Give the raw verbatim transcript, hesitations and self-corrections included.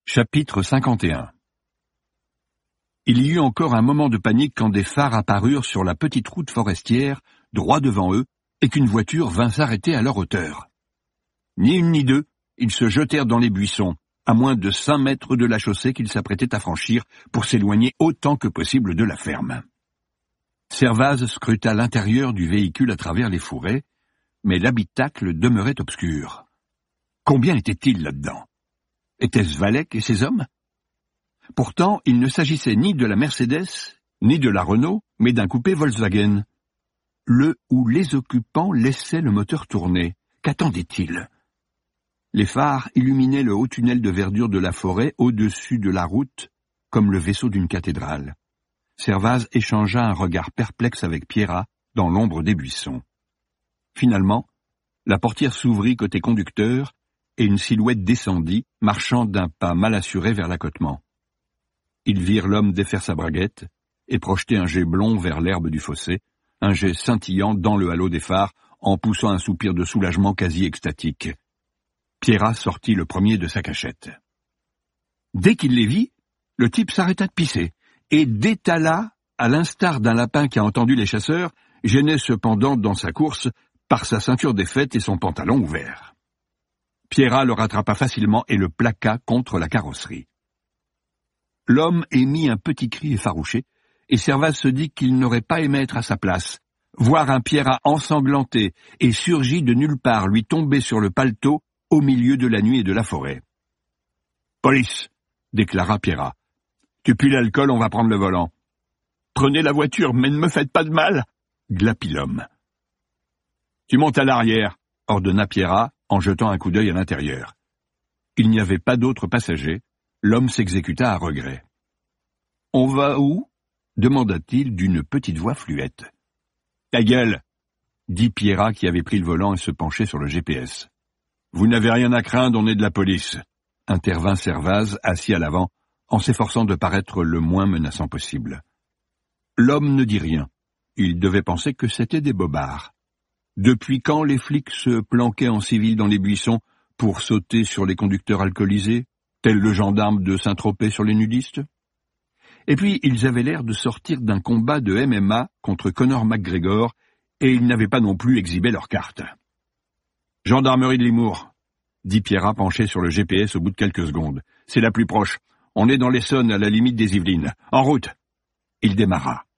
Chapitre cinquante et un. Il y eut encore un moment de panique quand des phares apparurent sur la petite route forestière, droit devant eux, et qu'une voiture vint s'arrêter à leur hauteur. Ni une ni deux, ils se jetèrent dans les buissons, à moins de cinq mètres de la chaussée qu'ils s'apprêtaient à franchir pour s'éloigner autant que possible de la ferme. Servaz scruta l'intérieur du véhicule à travers les fourrés, mais l'habitacle demeurait obscur. Combien étaient-ils là-dedans? Était-ce Valek et ses hommes? Pourtant, il ne s'agissait ni de la Mercedes, ni de la Renault, mais d'un coupé Volkswagen. Le où les occupants laissaient le moteur tourner. Qu'attendaient-ils? Les phares illuminaient le haut tunnel de verdure de la forêt au-dessus de la route, comme le vaisseau d'une cathédrale. Servaz échangea un regard perplexe avec Pierrat dans l'ombre des buissons. Finalement, la portière s'ouvrit côté conducteur, et une silhouette descendit, marchant d'un pas mal assuré vers l'accotement. Ils virent l'homme défaire sa braguette et projeter un jet blond vers l'herbe du fossé, un jet scintillant dans le halo des phares, en poussant un soupir de soulagement quasi extatique. Pierrat sortit le premier de sa cachette. Dès qu'il les vit, le type s'arrêta de pisser et détala, à l'instar d'un lapin qui a entendu les chasseurs, gêné cependant dans sa course par sa ceinture défaite et son pantalon ouvert. Pierrat le rattrapa facilement et le plaqua contre la carrosserie. L'homme émit un petit cri effarouché, et Servaz se dit qu'il n'aurait pas aimé être à sa place, voir un Pierrat ensanglanté et surgi de nulle part lui tomber sur le paletot au milieu de la nuit et de la forêt. « Police !» déclara Pierrat. « Tu pues l'alcool, on va prendre le volant. »« Prenez la voiture, mais ne me faites pas de mal !» glapit l'homme. « Tu montes à l'arrière !» ordonna Pierrat, en jetant un coup d'œil à l'intérieur. Il n'y avait pas d'autres passagers, l'homme s'exécuta à regret. « On va où ?» demanda-t-il d'une petite voix fluette. « Ta gueule !» dit Pierrat qui avait pris le volant et se penchait sur le G P S. « Vous n'avez rien à craindre, on est de la police !» intervint Servaz, assis à l'avant, en s'efforçant de paraître le moins menaçant possible. L'homme ne dit rien. Il devait penser que c'étaient des bobards. Depuis quand les flics se planquaient en civil dans les buissons pour sauter sur les conducteurs alcoolisés, tel le gendarme de Saint-Tropez sur les nudistes? Et puis, ils avaient l'air de sortir d'un combat de M M A contre Conor McGregor, et ils n'avaient pas non plus exhibé leurs cartes. « Gendarmerie de Limours », dit Pierrat penché sur le G P S au bout de quelques secondes. « C'est la plus proche. On est dans l'Essonne, à la limite des Yvelines. En route !» Il démarra.